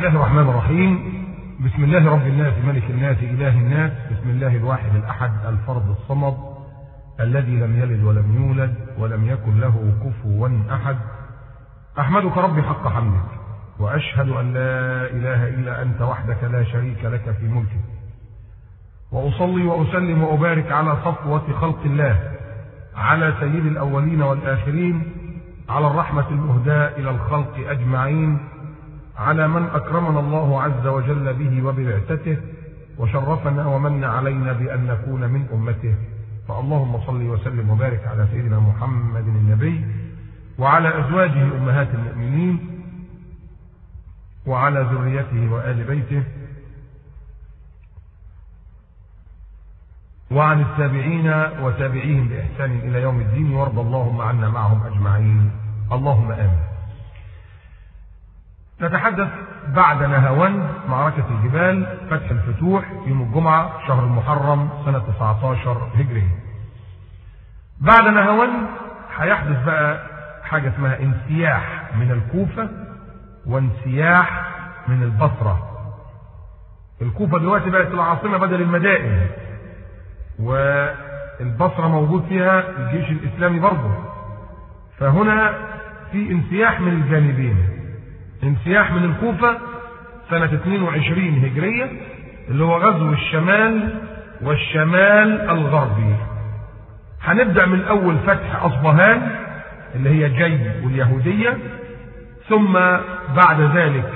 الله الرحمن الرحيم. بسم الله رب الناس ملك الناس إله الناس. بسم الله الواحد الأحد الفرد الصمد الذي لم يلد ولم يولد ولم يكن له كفوا أحد. أحمدك ربي حق حمدك، وأشهد أن لا إله إلا أنت وحدك لا شريك لك في ملكك، وأصلي وأسلم وأبارك على صفوة خلق الله، على سيد الأولين والآخرين، على الرحمة المهداة إلى الخلق أجمعين، على من أكرمنا الله عز وجل به وببعثته، وشرفنا ومن علينا بأن نكون من أمته. فاللهم صل وسلم وبارك على سيدنا محمد النبي، وعلى أزواجه أمهات المؤمنين، وعلى ذريته وآل بيته، وعن التابعين وتابعيهم بإحسان إلى يوم الدين، وارض اللهم عنا معهم أجمعين، اللهم آمين. نتحدث بعد نهاوند معركة الجبال، فتح الفتوح يوم الجمعة شهر المحرم سنة 19 هجرية. بعد نهاوند هيحدث بقى حاجة اسمها انسياح من الكوفة وانسياح من البصرة. الكوفة دلوقتي بقت العاصمة بدل المدائن، والبصرة موجود فيها الجيش الإسلامي برضه. فهنا في انسياح من الجانبين. انسياح من الكوفة سنة 22 هجرية اللي هو غزو الشمال والشمال الغربي. هنبدأ من أول فتح أصبهان اللي هي جي واليهودية، ثم بعد ذلك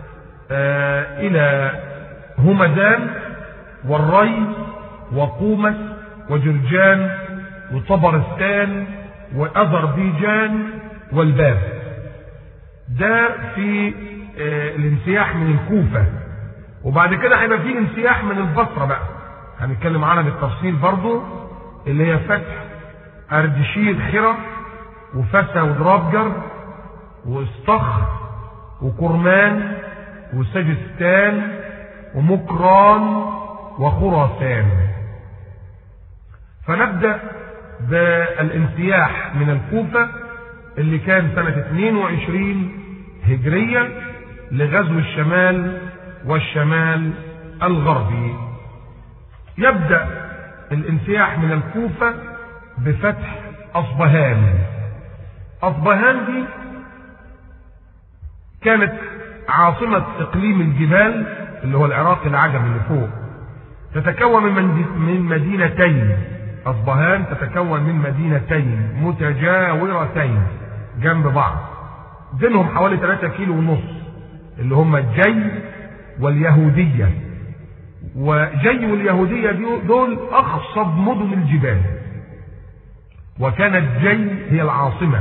إلى همدان والري وقومس وجرجان وطبرستان وأذربيجان والباب. ده في الانسياح من الكوفة. وبعد كده هيبقى في انسياح من البصرة بقى، هنتكلم عنها بالتفصيل برضو، اللي هي فتح أردشير خرة وفسا ودرابجر واستخر وكرمان وسجستان ومكران وخراسان. فنبدأ بالانسياح من الكوفة اللي كان سنة 22 هجرية لغزو الشمال والشمال الغربي. يبدأ الانسياح من الكوفة بفتح أصبهان. أصبهان دي كانت عاصمة إقليم الجبال اللي هو العراق العجم اللي فوق. تتكون من مدينتين. أصبهان تتكون من مدينتين متجاورتين جنب بعض، بينهم حوالي 3 كيلو ونص، اللي هم الجي واليهودية. وجي واليهودية دول أخصب مدن الجبال، وكانت جي هي العاصمة.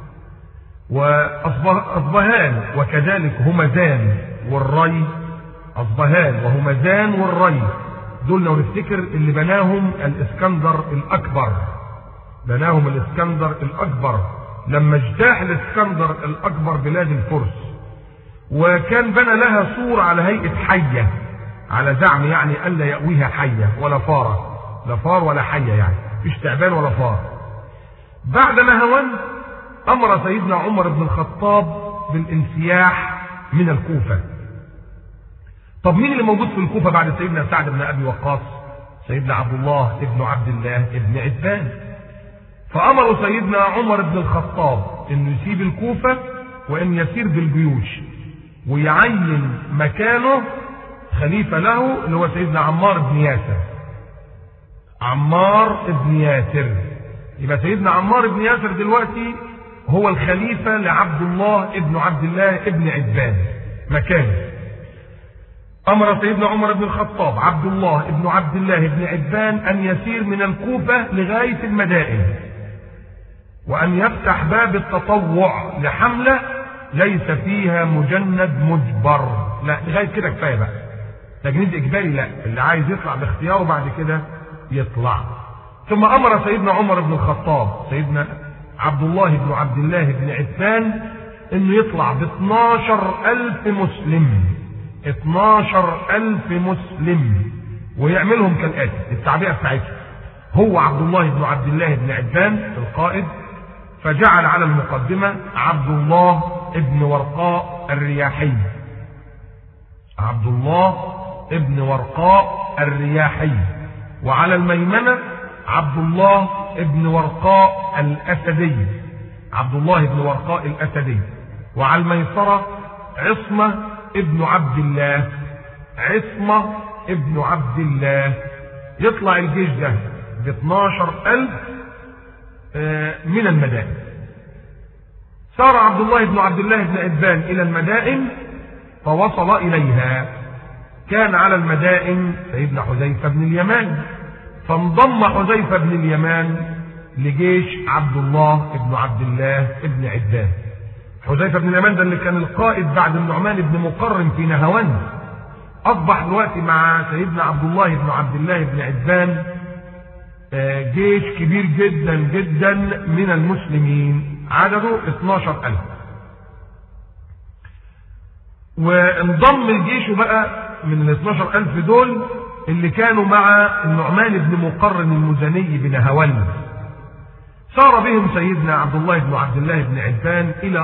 وأصبهان وكذلك همدان والري. أصبهان وهمدان والري دول لو نفتكر اللي بناهم الإسكندر الأكبر. بناهم الإسكندر الأكبر لما اجتاح الإسكندر الأكبر بلاد الفرس، وكان بنى لها سور على هيئة حية، على زعم يعني ألا يأويها حية ولا فارة، لا فار ولا حية، يعني مفيش تعبان ولا فار. بعد نهاوند أمر سيدنا عمر بن الخطاب بالانسياح من الكوفة. طب مين اللي موجود في الكوفة بعد سيدنا سعد بن أبي وقاص؟ سيدنا عبد الله ابن عبد الله ابن عتبان. فأمر سيدنا عمر بن الخطاب إنه يسيب الكوفة وإن يسير بالجيوش ويعين مكانه خليفة له اللي هو سيدنا عمار بن ياسر. عمار بن ياسر. يبقى سيدنا عمار بن ياسر دلوقتي هو الخليفة لعبد الله ابن عبد الله ابن عتبان مكانه. أمر سيدنا عمر بن الخطاب عبد الله ابن عبد الله ابن عتبان أن يسير من الكوفة لغاية المدائن، وأن يفتح باب التطوع لحملة ليس فيها مجند مجبر. لا، لغاية كده كفاية بقى. تجنيد إجباري لا، اللي عايز يطلع باختياره بعد كده يطلع. ثم أمر سيدنا عمر بن الخطاب سيدنا عبد الله بن عبد الله بن عتبان إنه يطلع ب12,000 مسلم. 12,000 مسلم، ويعملهم كالآتي التعبئة بتاعتهم. هو عبد الله بن عبد الله بن عتبان القائد، فجعل على المقدمة عبد الله بن ورقاء الرياحي، عبد الله ابن ورقاء الرياحي، وعلى الميمنة عبد الله ابن ورقاء الأسدي، عبد الله ابن ورقاء الأسدي، وعلى الميسرة عصمة ابن عبد الله، عصمة ابن عبد الله. يطلع الجيش ده ب 12,000 من المدائن. سار عبد الله بن عبد الله بن عتبان إلى المدائن فوصل إليها. كان على المدائن سيدنا حذيفة بن اليمان، فانضم حذيفة بن اليمان لجيش عبد الله بن عبد الله بن عتبان. حذيفة بن اليمان ده اللي كان القائد بعد النعمان بن مقرن في نهاوند، أصبح دلوقتي مع سيدنا عبد الله بن عبد الله بن عتبان جيش كبير جدا جدا من المسلمين، عدده 12,000. وانضم الجيش بقى من ال 12,000 دول اللي كانوا مع النعمان بن مقرن المزني بنهاوند. سار بهم سيدنا عبد الله بن عبد الله بن عتبان إلى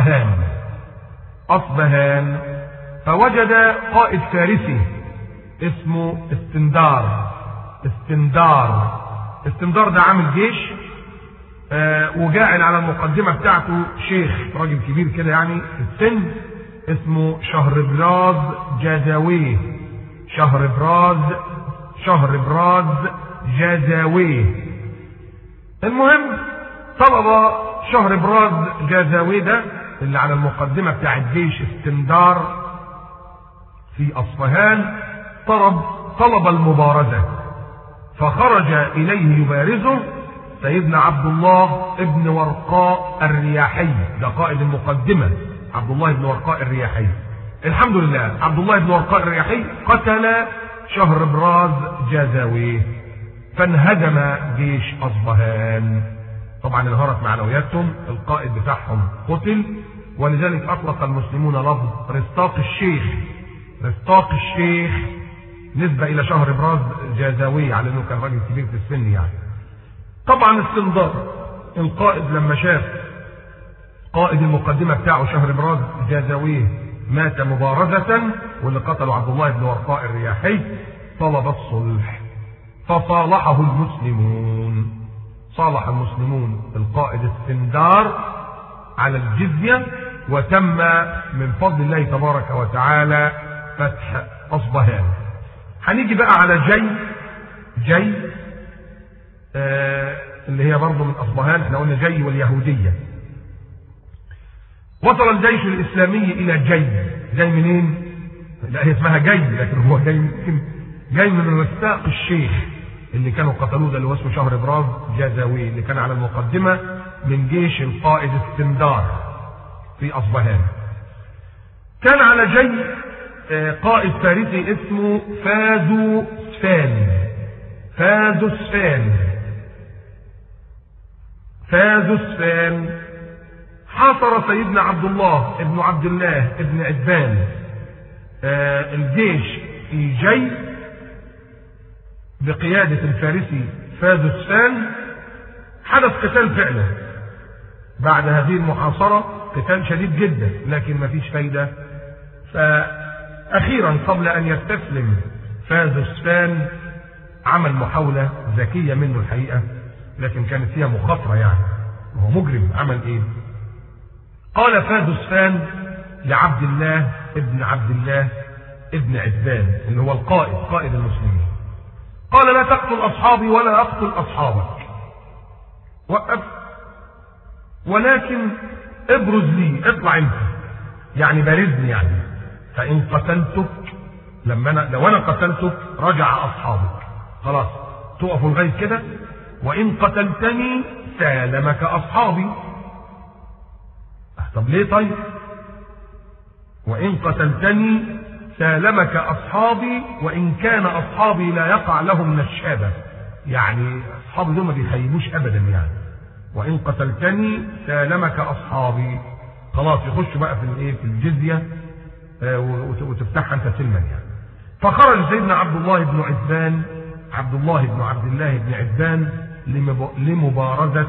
أصبهان، فوجد قائد فارسي اسمه استندار ده عامل جيش وجاعل على المقدمة بتاعته شيخ راجل كبير كده يعني في السن اسمه شهربراز جازاويه. المهم طلب شهربراز جازاويه ده اللي على المقدمة بتاع الجيش استندار في أصفهان، طلب المبارزة، فخرج إليه يبارزه سيدنا عبد الله ابن ورقاء الرياحي، ده قائد المقدمة عبد الله بن ورقاء الرياحي. الحمد لله عبد الله بن ورقاء الرياحي قتل شهربراز جازاويه، فانهدم جيش أصبهان. طبعا انهارت معنوياتهم، القائد بتاعهم قتل، ولذلك أطلق المسلمون لفظ رستاق الشيخ نسبة إلى شهربراز جازاويه على أنه كان راجل كبير في السن يعني. طبعا استندار القائد لما شاف قائد المقدمة بتاعه شهربراز جازاويه مات مبارزة واللي قتله عبد الله بن ورقاء الرياحي، طلب الصلح فصالحه المسلمون. صالح المسلمون القائد استندار على الجزية، وتم من فضل الله تبارك وتعالى فتح أصبهان. هنيجي بقى على جي اللي هي برضه من أصبهان، احنا قلنا جي واليهودية. وصل الجيش الإسلامي إلى جي منين؟ لا هي اسمها جي، لكن هو جاي من رستاق الشيخ اللي كانوا قتلوه، ده اللي هو اسمه شهربراز جازاويه اللي كان على المقدمة من جيش القائد استندار في أصبهان. كان على جي قائد فارسي اسمه فازوسفان. حاصر سيدنا عبد الله ابن عبد الله ابن عتبان الجيش في جي بقيادة الفارسي فازوسفان. حدث قتال فعلا بعد هذه المحاصرة، قتال شديد جدا لكن ما فيش فايدة. فأخيرا قبل أن يستسلم فازوسفان عمل محاولة ذكية منه الحقيقة، لكن كانت فيها مخاطرة يعني، وهو مجرم. عمل ايه؟ قال فازوسفان لعبد الله ابن عتبان اللي هو قائد المسلمين، قال لا تقتل أصحابي ولا أقتل أصحابك، وقف، ولكن ابرز لي، اطلع انت يعني بارزني يعني، فإن قتلتك لو أنا قتلتك رجع أصحابك، خلاص تقفوا لغاية كده، وإن قتلتني سالمك أصحابي. طب ليه طيب؟ وإن قتلتني سالمك أصحابي وإن كان أصحابي لا يقع لهم نشابة، يعني أصحابي دول ما بيخيبوش أبدا يعني. وإن قتلتني سالمك أصحابي، خلاص يخشوا بقى في الجزية وتفتحها أنت سلما يعني. فخرج سيدنا عبد الله بن عبد الله بن عتبان لمبارزة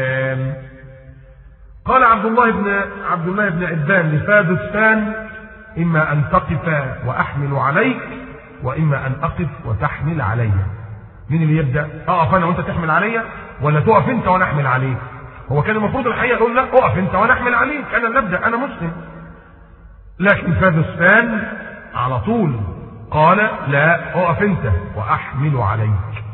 فازوسفان. قال عبد الله بن عتبان لفازوسفان: إما أن تقف وأحمل عليك وإما أن أقف وتحمل علي. مين اللي يبدأ؟ أقف أنا وأنت تحمل علي ولا تقف أنت وأنا أحمل عليك؟ هو كان المفروض الحقيقة يقول لا أقف أنت وأنا أحمل عليك، أنا اللي أبدأ، أنا مسلم. لكن فادوسان على طول قال لا أقف أنت وأحمل عليك.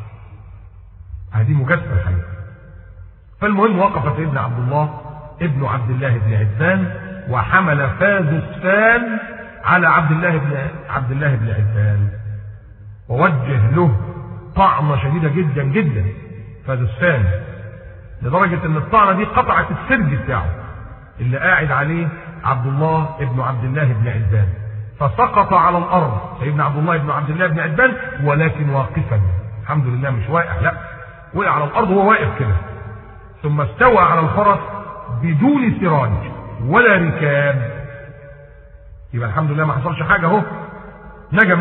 هذه مجازفة الحقيقة. فالمهم وقف سيدنا عبد الله ابن عبد الله بن عتبان وحمل فادوسان على عبد الله بن عتبان ووجه له طعنة شديدة جدا جدا فادوسان، لدرجة ان الطعنة دي قطعت السرج بتاعه اللي قاعد عليه عبد الله ابن عبد الله بن عتبان، فسقط على الارض سيدنا عبد الله ابن عبد الله بن عتبان ولكن واقفا، الحمد لله مش واقع، لا وقع على الارض وهو واقف كده، ثم استوى على الفرس بدون سراج ولا ركاب. يبقى الحمد لله ما حصلش حاجه اهو، نجا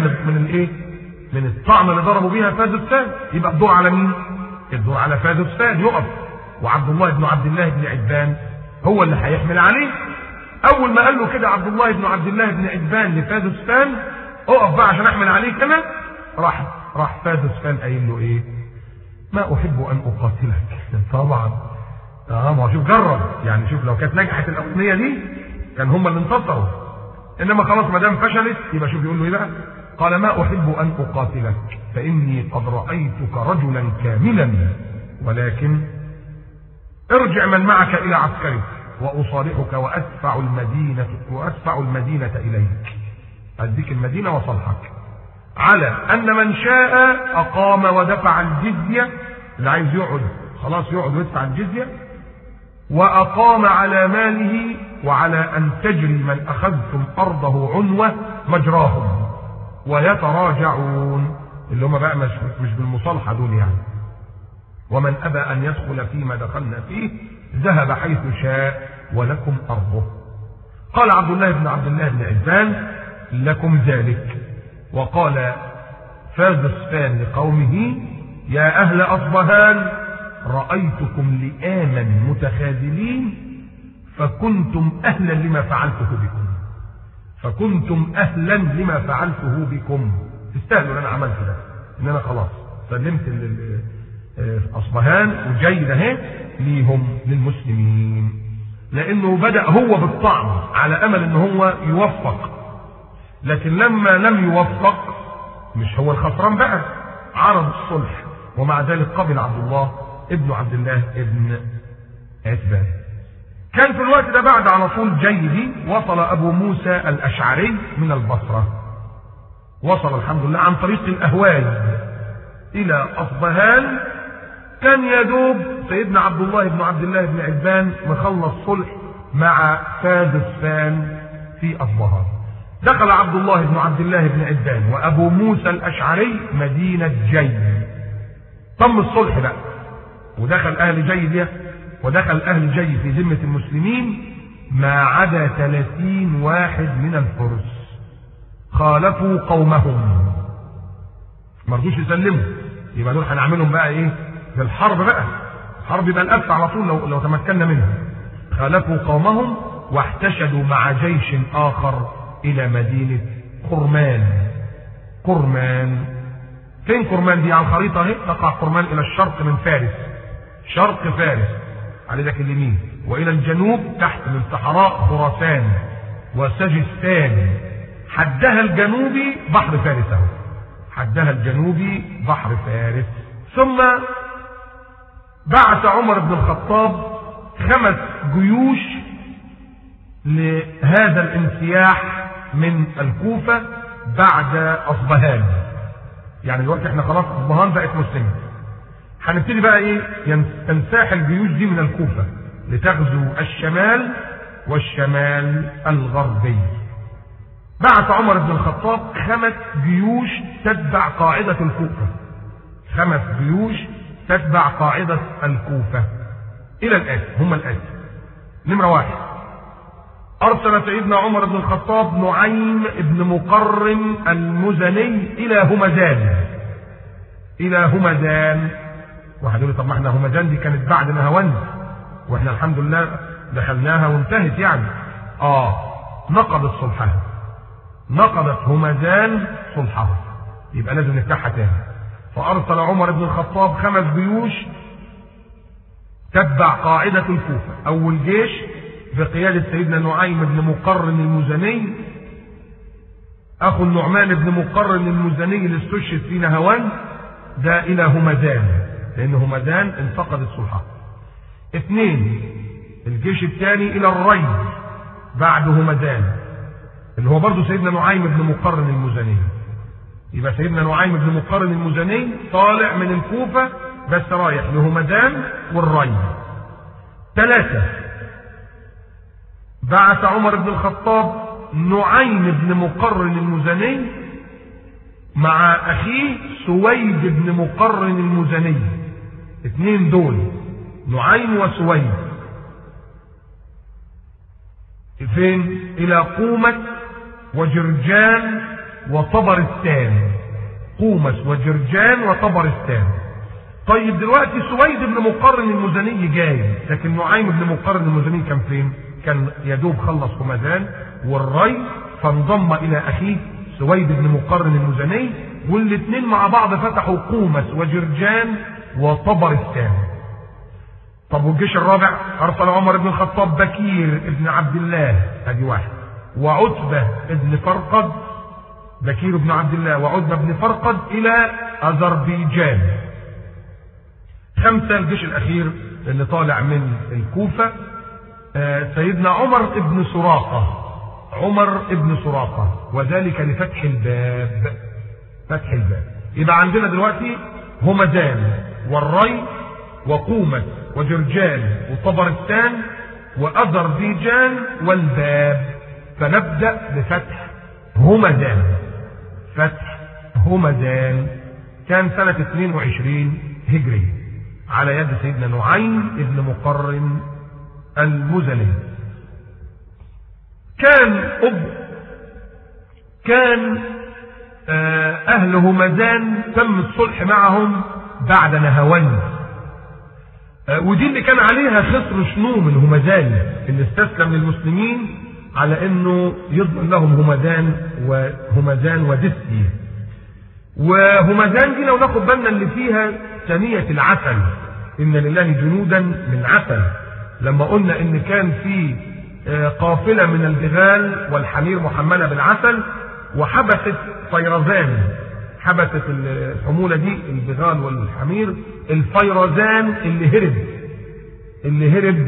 من الطعنه اللي ضربوا بيها فادوسان. يبقى الدور على مين؟ الدور على فادوسان يقف، وعبد الله بن عبد الله بن عتبان هو اللي هيحمل عليه. اول ما قال له كده عبد الله بن عبد الله بن عتبان لفادوسان اقف بقى عشان احمل عليك انا، راح فادوسان قايل له ايه؟ ما احب ان اقاتلك. طبعا ما هو شوف جرب، يعني شوف لو كانت نجحت الاغنيه دي كان هم اللي انتصروا، انما خلاص ما دام فشلت يبقى شوف يقول له ايه بقى؟ قال ما احب ان اقاتلك فاني قد رايتك رجلا كاملا، ولكن ارجع من معك الى عسكرك واصالحك وادفع المدينه اليك، اديك المدينه وصالحك، على ان من شاء اقام ودفع الجزيه، اللي عايز يقعد خلاص يقعد ويدفع الجزيه، واقام على ماله، وعلى ان تجري من اخذتم ارضه عنوه مجراهم ويتراجعون، اللي هم بقى مش بالمصالحه دول يعني. ومن ابى ان يدخل فيما دخلنا فيه ذهب حيث شاء ولكم ارضه. قال عبد الله بن عبد الله بن عتبان لكم ذلك. وقال فادوسان لقومه يا اهل اصبهان رايتكم لئاما متخاذلين فكنتم اهلا لما فعلته بكم، تستاهلوا ان انا عملت ده، ان انا خلاص سلمت اصبهان وجاي اهي ليهم للمسلمين، لانه بدا هو بالطعن على امل ان هو يوفق، لكن لما لم يوفق مش هو الخسران بقى، عرض الصلح، ومع ذلك قبل عبد الله ابن عبد الله ابن عتبان. كان في الوقت ده بعد على طول جيدي وصل ابو موسى الاشعري من البصره، وصل الحمد لله عن طريق الاهواز الى اصبهان. كان يدوب سيدنا عبد الله بن عبد الله بن عتبان مخلص صلح مع فادوسان في اصبهان. دخل عبد الله بن عبد الله بن عتبان وابو موسى الاشعري مدينه جي، تم الصلح بقى، ودخل اهل جي في ذمه المسلمين ما عدا 30 واحد من الفرس خالفوا قومهم، ما رضوش يسلموا. يبقى دول هنعملهم بقى ايه؟ في الحرب بقى، الحرب يبقى الأف على طول لو تمكنا منها. خالفوا قومهم واحتشدوا مع جيش آخر إلى مدينة قرمان. فين قرمان دي على الخريطة اهي؟ تقع قرمان إلى الشرق من فارس، شرق فارس على ذاك اليمين، وإلى الجنوب تحت من صحراء خراسان وسجستان. حدها الجنوبي بحر فارس اهو، حدها الجنوبي بحر فارس. ثم بعث عمر بن الخطاب 5 جيوش لهذا الانسياح من الكوفة بعد أصبهان. يعني دلوقتي احنا خلاص أصبهان بقت مسلمة، هنبتدي بقى ايه؟ تنساح الجيوش دي من الكوفة لتغزو الشمال والشمال الغربي. بعث عمر بن الخطاب 5 جيوش تتبع قاعدة الكوفة، 5 جيوش تتبع قاعدة الكوفة إلى الآتي، هم الآتي: نمرة 1، أرسل سيدنا عمر بن الخطاب نعيم بن مقرن المزني إلى همدان. واحد يقول طب ما احنا همدان دي كانت بعد نهاوند، واحنا الحمد لله دخلناها وانتهت يعني. نقضت صلحها، نقضت همذان صلحه. يبقى لازم نفتحها تاني. فأرسل عمر بن الخطاب 5 جيوش تتبع قاعدة الكوفة. أول جيش بقيادة سيدنا نعيم بن مقرن المزني، أخو النعمان بن مقرن المزني اللي استشهد في نهوان، ده إلى همذان، لأن همذان انتقدت صلحه. 2 الجيش الثاني إلى الري بعد همذان، اللي هو برضه سيدنا نعيم بن مقرن المزني. يبقى سيدنا نعيم بن مقرن المزني طالع من الكوفة بس رايح لهمذان والري. 3 بعث عمر بن الخطاب نعيم بن مقرن المزني مع أخيه سويد بن مقرن المزني. 2 دول نعيم وسويد فين؟ إلى قومة وجرجان وطبرستان. قومس وجرجان وطبرستان. طيب دلوقتي سويد بن مقرن المزني جاي، لكن نعيم بن مقرن المزني كان فين؟ كان يدوب خلص همذان والري، فانضم الى اخيه سويد بن مقرن المزني، والاثنين مع بعض فتحوا قومس وجرجان وطبرستان. طب والجيش الرابع ارسل عمر بن الخطاب بكير ابن عبد الله، ادي 1، وعتبة ابن فرقد، بكير بن عبد الله وعتبة بن فرقد الى اذربيجان. 5 الجيش الاخير اللي طالع من الكوفة سيدنا عمر ابن سراقة، عمر ابن سراقة، وذلك لفتح الباب. فتح الباب. يبقى عندنا دلوقتي همذان والري وقومة وجرجان وطبرستان وأذربيجان والباب. فنبدأ بفتح همذان. فتح همذان كان سنة 22 هجري على يد سيدنا نعيم ابن مقرن المزني. كان أهل همذان تم الصلح معهم بعد نهوان، ودي اللي كان عليها خصر شنوم الهمذاني اللي استسلم للمسلمين على انه يضمن لهم همذان ودسي. وهمذان دي لو ناخد بالنا اللي فيها ثنية العسل، ان لله جنودا من عسل. لما قلنا ان كان في قافلة من البغال والحمير محملة بالعسل، وحبست فيرزان، حبست الحمولة دي البغال والحمير الفيرزان اللي هرب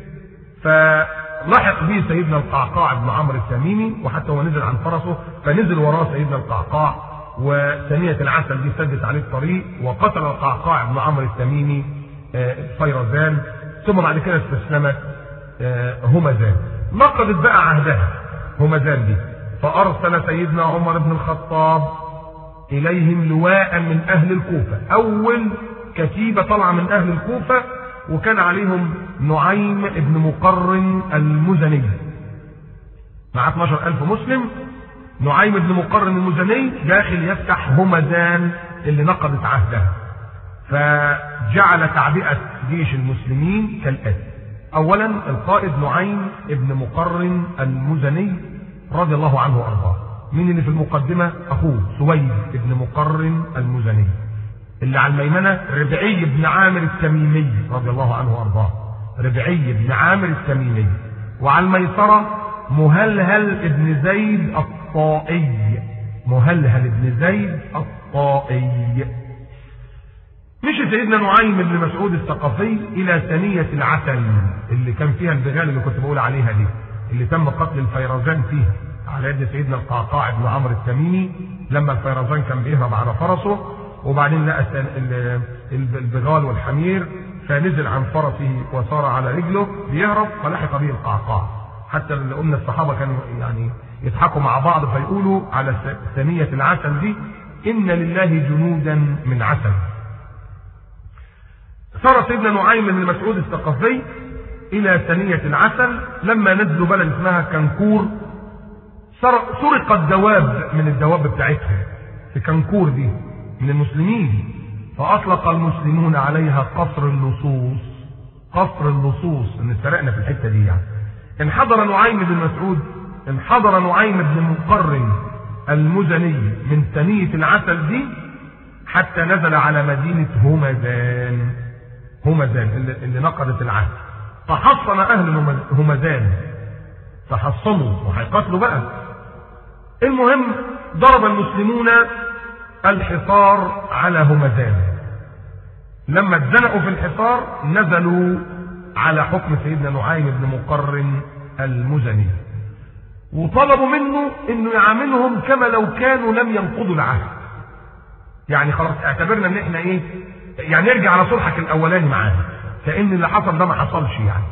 فلحق به سيدنا القعقاع بن عمرو التميمي، وحتى هو نزل عن فرسه فنزل وراه سيدنا القعقاع، وثنية العسل دي سدت عليه الطريق وقتل القعقاع بن عمرو التميمي فيرزان، ثم بعد كده استسلمت همذان. نقضت بقى عهدها همذان دي، فأرسل سيدنا عمر بن الخطاب إليهم لواء من أهل الكوفة. أول كتيبة طلع من أهل الكوفة وكان عليهم نعيم بن مقرن المزني مع 12,000 مسلم. نعيم بن مقرن المزني داخل يفتح همذان اللي نقضت عهدها. فجعل تعبئة جيش المسلمين كالآتي: أولا القائد نعيم بن مقرن المزني رضي الله عنه وأرضاه. مين اللي في المقدمة؟ أخوه سويد بن مقرن المزني. اللي على الميمنة ربعي بن عامر التميمي رضي الله عنه وأرضاه، ربعي بن عامر التميمي. وعلى الميسرة مهلهل بن زيد الطائي، مهلهل بن زيد الطائي. مشي سيدنا نعيم بن مسعود الثقفي إلى ثنية العسل اللي كان فيها البغال اللي كنت بقول عليها دي، اللي تم قتل الفيرزان فيها على يد سيدنا القعقاع بن عمرو التميمي لما الفيرزان كان بيهرب على فرسه، وبعدين لقى البغال والحمير فنزل عن فرسه وصار على رجله بيهرب فلحق به القعقاع. حتى اللي قلنا الصحابة كانوا يعني يضحكوا مع بعض فيقولوا على ثنية العسل دي: إن لله جنودا من عسل. صار سيدنا نعيم بن مسعود الثقفي إلى ثنية العسل. لما نزلوا بلد اسمها كنكور سرقت دواب من الدواب بتاعتهم في كنكور دي من المسلمين، فأطلق المسلمون عليها قصر اللصوص. قصر اللصوص، ان سرقنا في الحتة دي يعني. انحدر نعيم بن مسعود، انحدر نعيم بن مقرن المزني من ثنية العسل دي حتى نزل على مدينة همذان. همذان اللي نقضت العهد. فحصن أهل همذان، فحصنوا وهيقاتلوا بقى. المهم ضرب المسلمون الحصار على همذان. لما اتزنقوا في الحصار نزلوا على حكم سيدنا نعيم بن مقرن المزني، وطلبوا منه انه يعاملهم كما لو كانوا لم ينقضوا العهد. يعني خلاص اعتبرنا ان احنا ايه، يعني ارجع على صلحك الاولاني معانا، كأن اللي حصل ده ما حصلش. يعني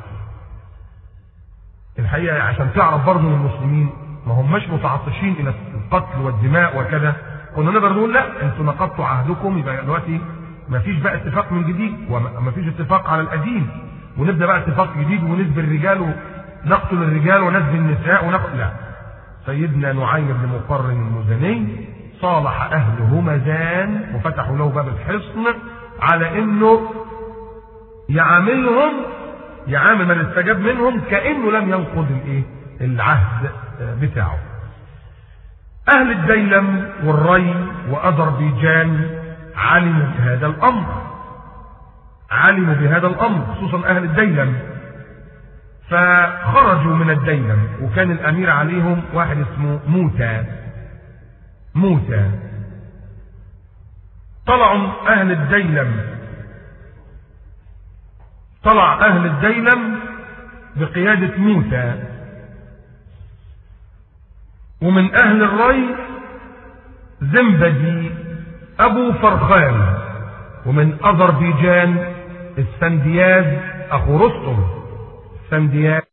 الحقيقة عشان تعرف برضه ان المسلمين ما هماش متعطشين الى القتل والدماء وكذا. كنا نقدر نقول لا انتوا نقضتوا عهدكم، يبقى دلوقتي ما فيش بقى اتفاق من جديد وما فيش اتفاق على القديم، ونبدا بقى اتفاق جديد ونسبي الرجال ونقتل الرجال ونسبي النساء ونقتل. لا، سيدنا نعيم بن مقرن المزني صالح اهل همذان وفتحوا له باب الحصن على انه يعامل من استجاب منهم كانه لم ينقض الايه العهد بتاعه. اهل الديلم والري واذربيجان علموا بهذا الامر، خصوصا اهل الديلم، فخرجوا من الديلم. وكان الامير عليهم واحد اسمه موتى. طلع اهل الديلم بقيادة موتى، ومن اهل الري زنبدي ابو فرخان، ومن اذربيجان السندياز اخو رستم.